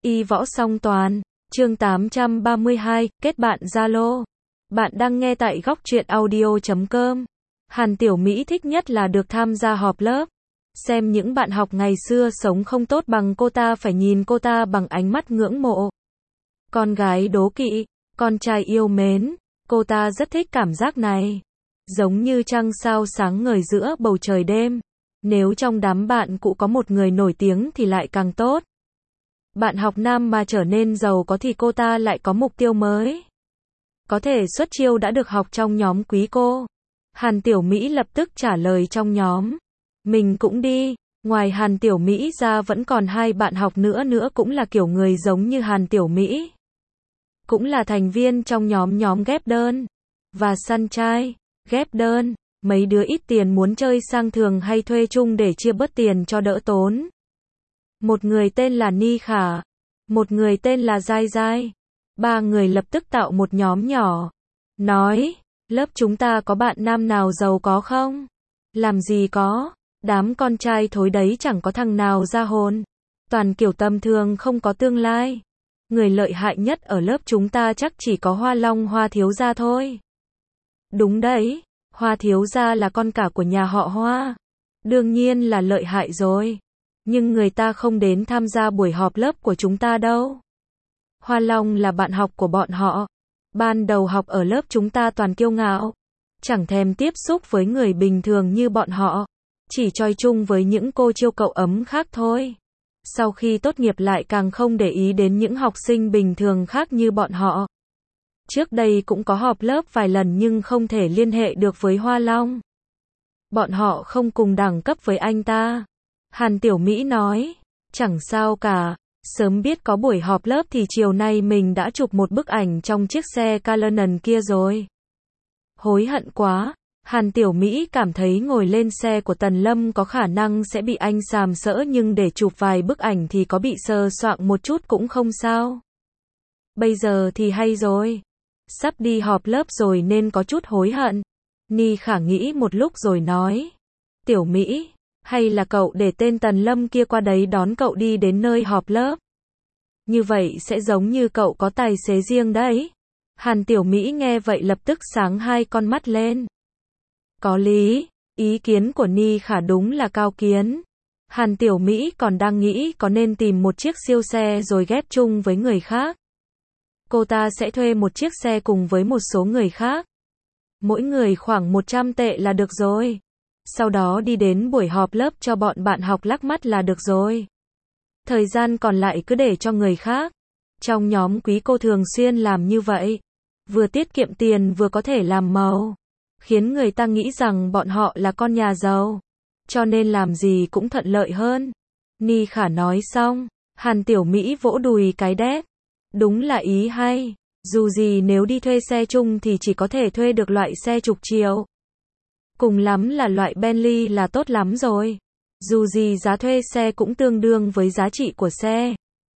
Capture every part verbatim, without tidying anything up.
Y võ song toàn, chương tám trăm ba mươi hai, kết bạn Zalo. Bạn đang nghe tại góc truyện audio chấm com. Hàn Tiểu Mỹ thích nhất là được tham gia họp lớp. Xem những bạn học ngày xưa sống không tốt bằng cô ta phải nhìn cô ta bằng ánh mắt ngưỡng mộ. Con gái đố kỵ, con trai yêu mến, cô ta rất thích cảm giác này. Giống như trăng sao sáng ngời giữa bầu trời đêm. Nếu trong đám bạn cũ có một người nổi tiếng thì lại càng tốt. Bạn học nam mà trở nên giàu có thì cô ta lại có mục tiêu mới. Có thể xuất chiêu đã được học trong nhóm quý cô. Hàn Tiểu Mỹ lập tức trả lời trong nhóm. Mình cũng đi. Ngoài Hàn Tiểu Mỹ ra vẫn còn hai bạn học nữa nữa cũng là kiểu người giống như Hàn Tiểu Mỹ. Cũng là thành viên trong nhóm nhóm ghép đơn. Và săn trai, ghép đơn. Mấy đứa ít tiền muốn chơi sang thường hay thuê chung để chia bớt tiền cho đỡ tốn. Một người tên là Ni Khả. Một người tên là Giai Giai. Ba người lập tức tạo một nhóm nhỏ. Nói, lớp chúng ta có bạn nam nào giàu có không? Làm gì có, đám con trai thối đấy chẳng có thằng nào ra hồn. Toàn kiểu tầm thường không có tương lai. Người lợi hại nhất ở lớp chúng ta chắc chỉ có Hoa Long Hoa thiếu gia thôi. Đúng đấy, Hoa thiếu gia là con cả của nhà họ Hoa. Đương nhiên là lợi hại rồi. Nhưng người ta không đến tham gia buổi họp lớp của chúng ta đâu. Hoa Long là bạn học của bọn họ. Ban đầu học ở lớp chúng ta toàn kiêu ngạo. Chẳng thèm tiếp xúc với người bình thường như bọn họ. Chỉ choi chung với những cô chiêu cậu ấm khác thôi. Sau khi tốt nghiệp lại càng không để ý đến những học sinh bình thường khác như bọn họ. Trước đây cũng có họp lớp vài lần nhưng không thể liên hệ được với Hoa Long. Bọn họ không cùng đẳng cấp với anh ta. Hàn Tiểu Mỹ nói, chẳng sao cả, sớm biết có buổi họp lớp thì chiều nay mình đã chụp một bức ảnh trong chiếc xe Cullinan kia rồi. Hối hận quá, Hàn Tiểu Mỹ cảm thấy ngồi lên xe của Tần Lâm có khả năng sẽ bị anh sàm sỡ nhưng để chụp vài bức ảnh thì có bị sờ soạng một chút cũng không sao. Bây giờ thì hay rồi, sắp đi họp lớp rồi nên có chút hối hận. Ni Khả nghĩ một lúc rồi nói, Tiểu Mỹ, hay là cậu để tên Tần Lâm kia qua đấy đón cậu đi đến nơi họp lớp. Như vậy sẽ giống như cậu có tài xế riêng đấy. Hàn Tiểu Mỹ nghe vậy lập tức sáng hai con mắt lên. Có lý, ý kiến của Ni Khả đúng là cao kiến. Hàn Tiểu Mỹ còn đang nghĩ có nên tìm một chiếc siêu xe rồi ghép chung với người khác. Cô ta sẽ thuê một chiếc xe cùng với một số người khác. Mỗi người khoảng một trăm tệ là được rồi. Sau đó đi đến buổi họp lớp cho bọn bạn học lắc mắt là được rồi. Thời gian còn lại cứ để cho người khác. Trong nhóm quý cô thường xuyên làm như vậy. Vừa tiết kiệm tiền vừa có thể làm màu. Khiến người ta nghĩ rằng bọn họ là con nhà giàu. Cho nên làm gì cũng thuận lợi hơn. Ni Khả nói xong, Hàn Tiểu Mỹ vỗ đùi cái đét. Đúng là ý hay. Dù gì nếu đi thuê xe chung thì chỉ có thể thuê được loại xe chục triệu. Cùng lắm là loại Bentley là tốt lắm rồi. Dù gì giá thuê xe cũng tương đương với giá trị của xe.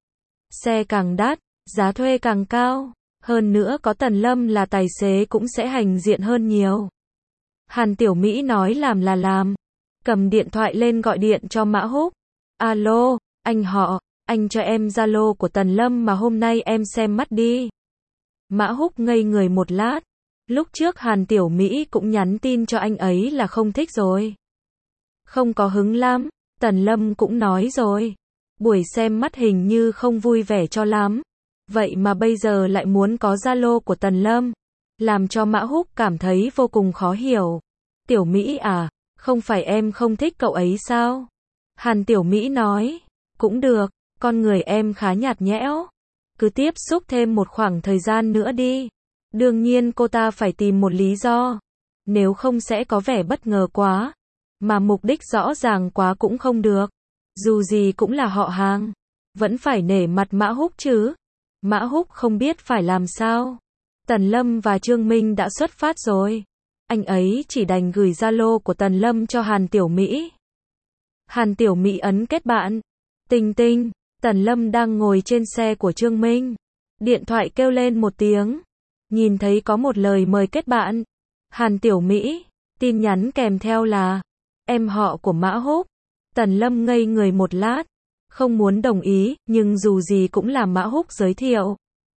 Xe càng đắt, giá thuê càng cao. Hơn nữa có Tần Lâm là tài xế cũng sẽ hành diện hơn nhiều. Hàn Tiểu Mỹ nói làm là làm. Cầm điện thoại lên gọi điện cho Mã Húc. Alo, anh họ, anh cho em Zalo của Tần Lâm mà hôm nay em xem mắt đi. Mã Húc ngây người một lát. Lúc trước Hàn Tiểu Mỹ cũng nhắn tin cho anh ấy là không thích rồi. Không có hứng lắm, Tần Lâm cũng nói rồi. Buổi xem mắt hình như không vui vẻ cho lắm. Vậy mà bây giờ lại muốn có Zalo của Tần Lâm. Làm cho Mã Húc cảm thấy vô cùng khó hiểu. Tiểu Mỹ à, không phải em không thích cậu ấy sao? Hàn Tiểu Mỹ nói, cũng được, con người em khá nhạt nhẽo. Cứ tiếp xúc thêm một khoảng thời gian nữa đi. Đương nhiên cô ta phải tìm một lý do. Nếu không sẽ có vẻ bất ngờ quá. Mà mục đích rõ ràng quá cũng không được. Dù gì cũng là họ hàng. Vẫn phải nể mặt Mã Húc chứ. Mã Húc không biết phải làm sao. Tần Lâm và Trương Minh đã xuất phát rồi. Anh ấy chỉ đành gửi Zalo của Tần Lâm cho Hàn Tiểu Mỹ. Hàn Tiểu Mỹ ấn kết bạn. Tinh tinh, Tần Lâm đang ngồi trên xe của Trương Minh. Điện thoại kêu lên một tiếng. Nhìn thấy có một lời mời kết bạn. Hàn Tiểu Mỹ, tin nhắn kèm theo là em họ của Mã Húc. Tần Lâm ngây người một lát. không muốn đồng ý, nhưng dù gì cũng là Mã Húc giới thiệu.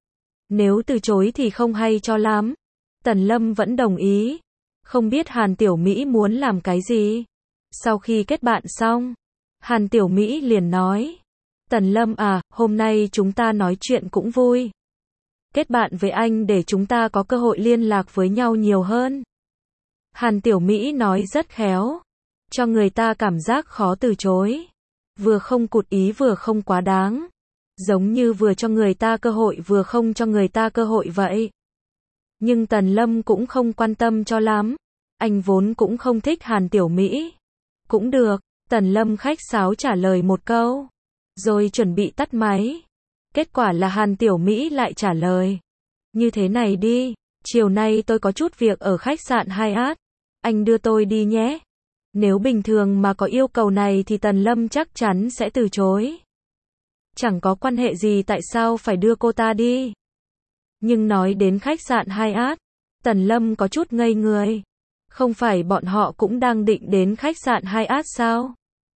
Nếu từ chối thì không hay cho lắm. Tần Lâm vẫn đồng ý. Không biết Hàn Tiểu Mỹ muốn làm cái gì. Sau khi kết bạn xong, Hàn Tiểu Mỹ liền nói. Tần Lâm à, hôm nay chúng ta nói chuyện cũng vui. Kết bạn với anh để chúng ta có cơ hội liên lạc với nhau nhiều hơn. Hàn Tiểu Mỹ nói rất khéo, cho người ta cảm giác khó từ chối. Vừa không cụt ý vừa không quá đáng. Giống như vừa cho người ta cơ hội vừa không cho người ta cơ hội vậy. Nhưng Tần Lâm cũng không quan tâm cho lắm. Anh vốn cũng không thích Hàn Tiểu Mỹ. Cũng được, Tần Lâm khách sáo trả lời một câu. Rồi chuẩn bị tắt máy. Kết quả là Hàn Tiểu Mỹ lại trả lời. Như thế này đi, chiều nay tôi có chút việc ở khách sạn Hyatt. Anh đưa tôi đi nhé. Nếu bình thường mà có yêu cầu này thì Tần Lâm chắc chắn sẽ từ chối. Chẳng có quan hệ gì tại sao phải đưa cô ta đi. Nhưng nói đến khách sạn Hyatt, Tần Lâm có chút ngây người. Không phải bọn họ cũng đang định đến khách sạn Hyatt sao?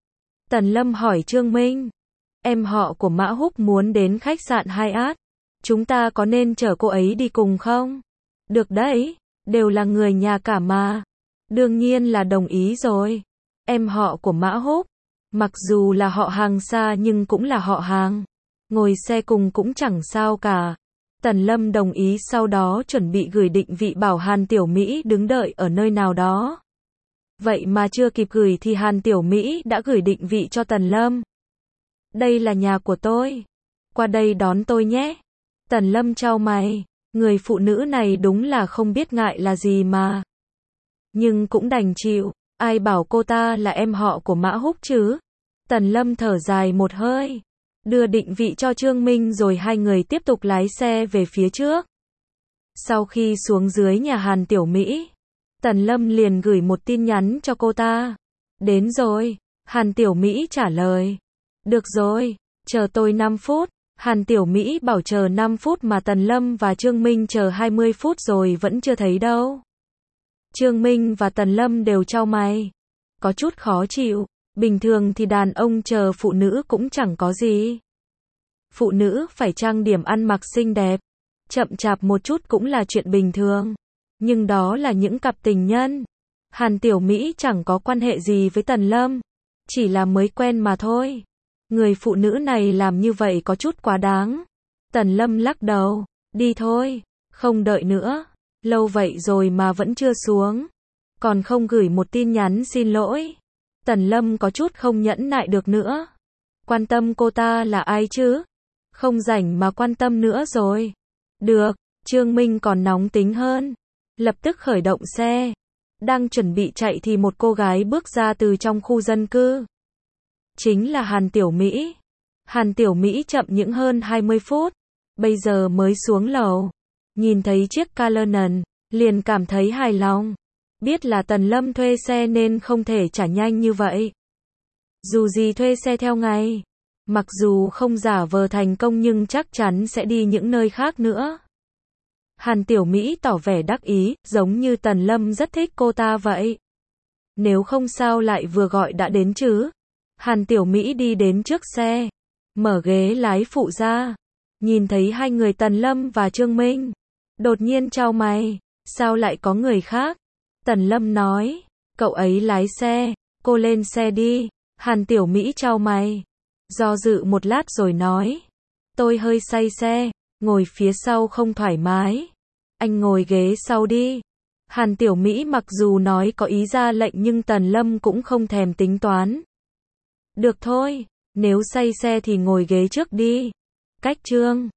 Tần Lâm hỏi Trương Minh. Em họ của Mã Húc muốn đến khách sạn Hyatt. Chúng ta có nên chở cô ấy đi cùng không? Được đấy, đều là người nhà cả mà. Đương nhiên là đồng ý rồi. Em họ của Mã Húc, mặc dù là họ hàng xa nhưng cũng là họ hàng. Ngồi xe cùng cũng chẳng sao cả. Tần Lâm đồng ý, sau đó chuẩn bị gửi định vị bảo Hàn Tiểu Mỹ đứng đợi ở nơi nào đó. Vậy mà chưa kịp gửi thì Hàn Tiểu Mỹ đã gửi định vị cho Tần Lâm. Đây là nhà của tôi. Qua đây đón tôi nhé. Tần Lâm chau mày. Người phụ nữ này đúng là không biết ngại là gì mà. Nhưng cũng đành chịu. Ai bảo cô ta là em họ của Mã Húc chứ? Tần Lâm thở dài một hơi. Đưa định vị cho Trương Minh rồi hai người tiếp tục lái xe về phía trước. Sau khi xuống dưới nhà Hàn Tiểu Mỹ, Tần Lâm liền gửi một tin nhắn cho cô ta. Đến rồi. Hàn Tiểu Mỹ trả lời. Được rồi, chờ tôi năm phút. Hàn Tiểu Mỹ bảo chờ năm phút mà Tần Lâm và Trương Minh chờ hai mươi phút rồi vẫn chưa thấy đâu. Trương Minh và Tần Lâm đều chau mày. Có chút khó chịu. Bình thường thì đàn ông chờ phụ nữ cũng chẳng có gì. Phụ nữ phải trang điểm ăn mặc xinh đẹp, chậm chạp một chút cũng là chuyện bình thường. Nhưng đó là những cặp tình nhân. Hàn Tiểu Mỹ chẳng có quan hệ gì với Tần Lâm. Chỉ là mới quen mà thôi. Người phụ nữ này làm như vậy có chút quá đáng. Tần Lâm lắc đầu. Đi thôi. Không đợi nữa. Lâu vậy rồi mà vẫn chưa xuống. Còn không gửi một tin nhắn xin lỗi. Tần Lâm có chút không nhẫn nại được nữa. Quan tâm cô ta là ai chứ? Không rảnh mà quan tâm nữa rồi. Được. Trương Minh còn nóng tính hơn. Lập tức khởi động xe. Đang chuẩn bị chạy thì một cô gái bước ra từ trong khu dân cư. Chính là Hàn Tiểu Mỹ. Hàn Tiểu Mỹ chậm những hơn hai mươi phút. Bây giờ mới xuống lầu. Nhìn thấy chiếc Canon, liền cảm thấy hài lòng. Biết là Tần Lâm thuê xe nên không thể trả nhanh như vậy. Dù gì thuê xe theo ngày. Mặc dù không giả vờ thành công nhưng chắc chắn sẽ đi những nơi khác nữa. Hàn Tiểu Mỹ tỏ vẻ đắc ý, giống như Tần Lâm rất thích cô ta vậy. Nếu không sao lại vừa gọi đã đến chứ. Hàn Tiểu Mỹ đi đến trước xe, mở ghế lái phụ ra. Nhìn thấy hai người Tần Lâm và Trương Minh. Đột nhiên chau mày, sao lại có người khác? Tần Lâm nói, cậu ấy lái xe, cô lên xe đi. Hàn Tiểu Mỹ chau mày, do dự một lát rồi nói, tôi hơi say xe, ngồi phía sau không thoải mái. Anh ngồi ghế sau đi. Hàn Tiểu Mỹ mặc dù nói có ý ra lệnh nhưng Tần Lâm cũng không thèm tính toán. Được thôi, nếu say xe thì ngồi ghế trước đi. Cách Trương